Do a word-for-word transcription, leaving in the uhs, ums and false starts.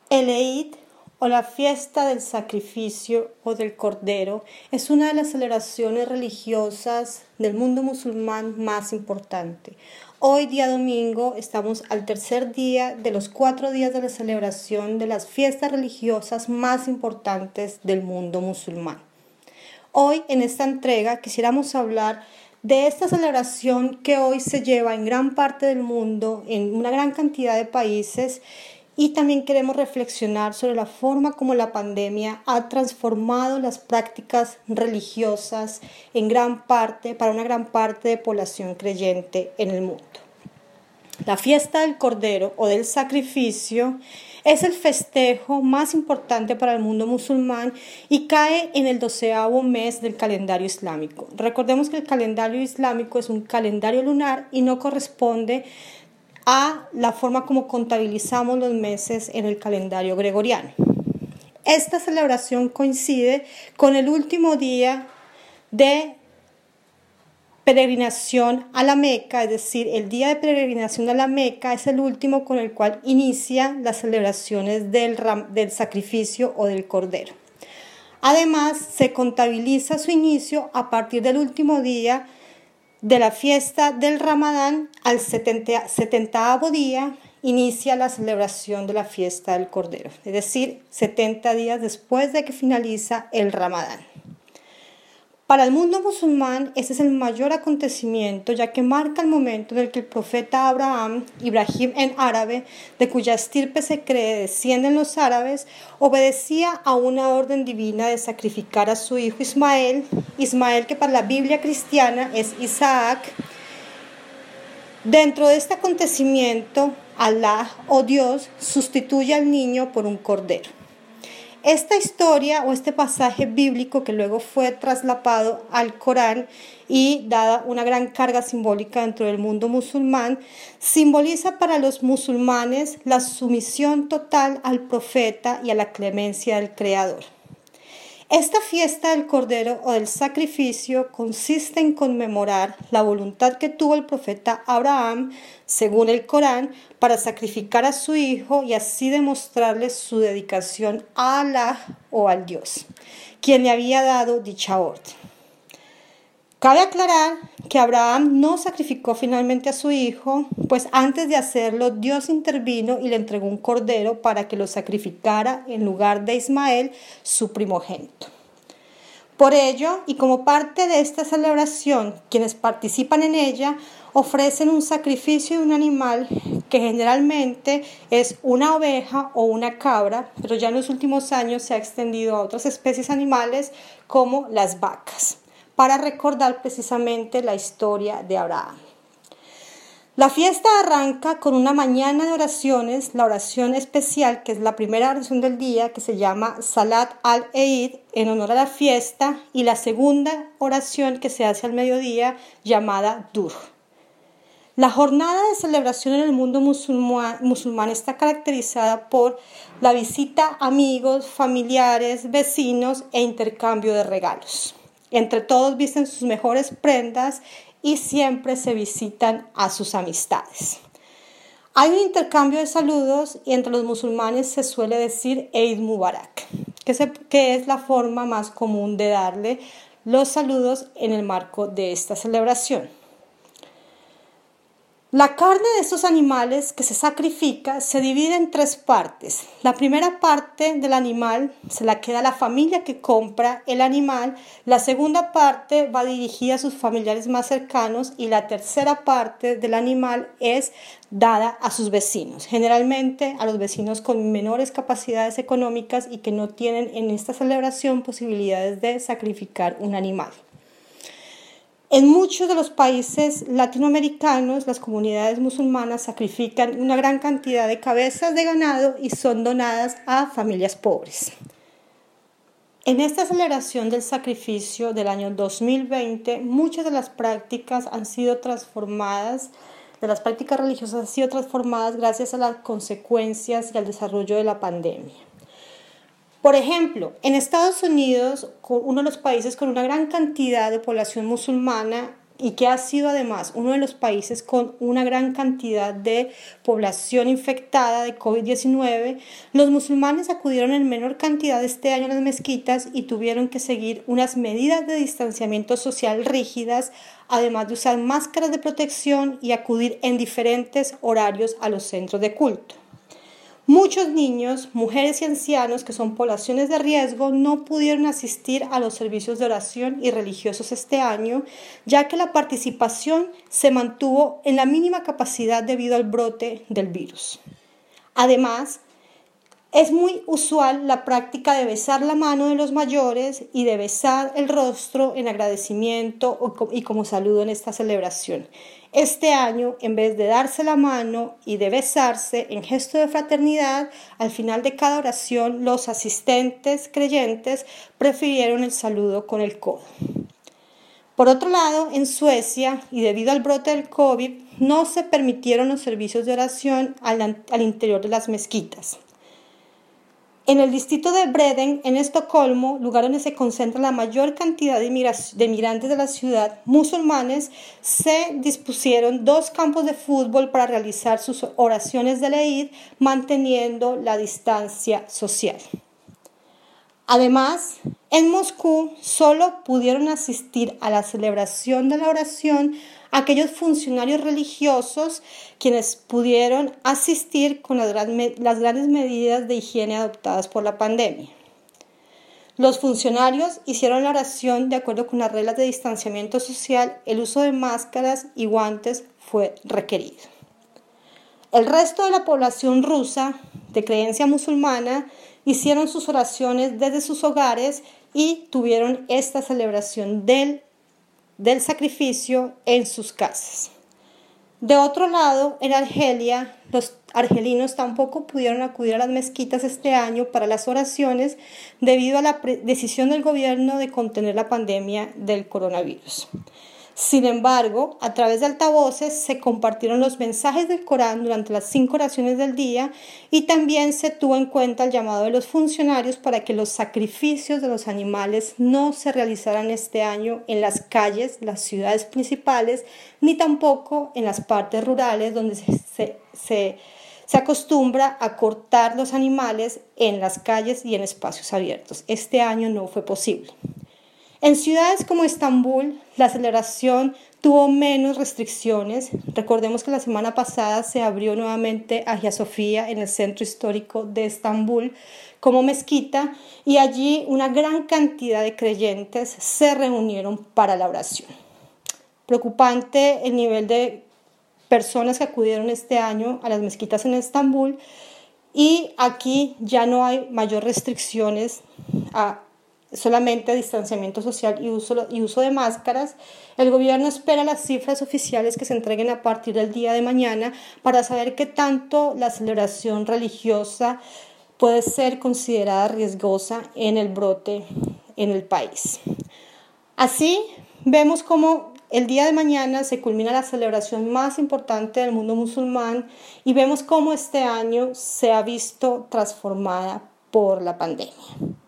El Eid, o la fiesta del sacrificio o del Cordero, es una de las celebraciones religiosas del mundo musulmán más importante. Hoy, día domingo, estamos al tercer día de los cuatro días de la celebración de las fiestas religiosas más importantes del mundo musulmán. Hoy, en esta entrega, quisiéramos hablar de esta celebración que hoy se lleva en gran parte del mundo, en una gran cantidad de países, y también queremos reflexionar sobre la forma como la pandemia ha transformado las prácticas religiosas en gran parte, para una gran parte de población creyente en el mundo. La fiesta del Cordero o del sacrificio es el festejo más importante para el mundo musulmán y cae en el doceavo mes del calendario islámico. Recordemos que el calendario islámico es un calendario lunar y no corresponde a la forma como contabilizamos los meses en el calendario gregoriano. Esta celebración coincide con el último día de peregrinación a la Meca, es decir, el día de peregrinación a la Meca es el último con el cual inicia las celebraciones del, ram, del sacrificio o del Cordero. Además, se contabiliza su inicio a partir del último día de la fiesta del Ramadán. Al setentaavo día inicia la celebración de la fiesta del Cordero, es decir, setenta días después de que finaliza el Ramadán. Para el mundo musulmán, este es el mayor acontecimiento, ya que marca el momento en el que el profeta Abraham, Ibrahim en árabe, de cuya estirpe se cree descienden los árabes, obedecía a una orden divina de sacrificar a su hijo Ismael, Ismael que para la Biblia cristiana es Isaac. Dentro de este acontecimiento, Alá o Dios sustituye al niño por un cordero. Esta historia o este pasaje bíblico que luego fue traslapado al Corán y dada una gran carga simbólica dentro del mundo musulmán, simboliza para los musulmanes la sumisión total al profeta y a la clemencia del Creador. Esta fiesta del Cordero o del sacrificio consiste en conmemorar la voluntad que tuvo el profeta Abraham, según el Corán, para sacrificar a su hijo y así demostrarle su dedicación a Alá o al Dios, quien le había dado dicha orden. Cabe aclarar que Abraham no sacrificó finalmente a su hijo, pues antes de hacerlo Dios intervino y le entregó un cordero para que lo sacrificara en lugar de Ismael, su primogénito. Por ello, y como parte de esta celebración, quienes participan en ella ofrecen un sacrificio de un animal que generalmente es una oveja o una cabra, pero ya en los últimos años se ha extendido a otras especies animales como las vacas, para recordar precisamente la historia de Abraham. La fiesta arranca con una mañana de oraciones, la oración especial, que es la primera oración del día, que se llama Salat al-Eid, en honor a la fiesta, y la segunda oración que se hace al mediodía, llamada Dur. La jornada de celebración en el mundo musulmán, musulmán está caracterizada por la visita a amigos, familiares, vecinos e intercambio de regalos. Entre todos visten sus mejores prendas y siempre se visitan a sus amistades. Hay un intercambio de saludos y entre los musulmanes se suele decir Eid Mubarak, que, se, que es la forma más común de darle los saludos en el marco de esta celebración. La carne de estos animales que se sacrifica se divide en tres partes. La primera parte del animal se la queda la familia que compra el animal, la segunda parte va dirigida a sus familiares más cercanos y la tercera parte del animal es dada a sus vecinos, generalmente a los vecinos con menores capacidades económicas y que no tienen en esta celebración posibilidades de sacrificar un animal. En muchos de los países latinoamericanos, las comunidades musulmanas sacrifican una gran cantidad de cabezas de ganado y son donadas a familias pobres. En esta celebración del sacrificio del año dos mil veinte, muchas de las prácticas han sido transformadas, de las prácticas religiosas han sido transformadas gracias a las consecuencias y al desarrollo de la pandemia. Por ejemplo, en Estados Unidos, uno de los países con una gran cantidad de población musulmana, y que ha sido además uno de los países con una gran cantidad de población infectada de COVID diecinueve, los musulmanes acudieron en menor cantidad este año a las mezquitas y tuvieron que seguir unas medidas de distanciamiento social rígidas, además de usar máscaras de protección y acudir en diferentes horarios a los centros de culto. Muchos niños, mujeres y ancianos, que son poblaciones de riesgo, no pudieron asistir a los servicios de oración y religiosos este año, ya que la participación se mantuvo en la mínima capacidad debido al brote del virus. Además, es muy usual la práctica de besar la mano de los mayores y de besar el rostro en agradecimiento y como saludo en esta celebración. Este año, en vez de darse la mano y de besarse en gesto de fraternidad, al final de cada oración los asistentes creyentes prefirieron el saludo con el codo. Por otro lado, en Suecia, y debido al brote del COVID, no se permitieron los servicios de oración al, al interior de las mezquitas. En el distrito de Breden, en Estocolmo, lugar donde se concentra la mayor cantidad de, de migrantes de la ciudad, musulmanes, se dispusieron dos campos de fútbol para realizar sus oraciones de Eid, manteniendo la distancia social. Además, en Moscú solo pudieron asistir a la celebración de la oración aquellos funcionarios religiosos quienes pudieron asistir con las, gran, las grandes medidas de higiene adoptadas por la pandemia. Los funcionarios hicieron la oración de acuerdo con las reglas de distanciamiento social. El uso de máscaras y guantes fue requerido. El resto de la población rusa de creencia musulmana hicieron sus oraciones desde sus hogares y tuvieron esta celebración del del sacrificio en sus casas. De otro lado, en Argelia, los argelinos tampoco pudieron acudir a las mezquitas este año para las oraciones debido a la decisión del gobierno de contener la pandemia del coronavirus. Sin embargo, a través de altavoces se compartieron los mensajes del Corán durante las cinco oraciones del día y también se tuvo en cuenta el llamado de los funcionarios para que los sacrificios de los animales no se realizaran este año en las calles, las ciudades principales, ni tampoco en las partes rurales donde se, se, se, se acostumbra a cortar los animales en las calles y en espacios abiertos. Este año no fue posible. En ciudades como Estambul, la celebración tuvo menos restricciones. Recordemos que la semana pasada se abrió nuevamente Hagia Sofía en el centro histórico de Estambul como mezquita y allí una gran cantidad de creyentes se reunieron para la oración. Preocupante el nivel de personas que acudieron este año a las mezquitas en Estambul y aquí ya no hay mayor restricciones a solamente distanciamiento social y uso, y uso de máscaras. El gobierno espera las cifras oficiales que se entreguen a partir del día de mañana para saber qué tanto la celebración religiosa puede ser considerada riesgosa en el brote en el país. Así, vemos cómo el día de mañana se culmina la celebración más importante del mundo musulmán y vemos cómo este año se ha visto transformada por la pandemia.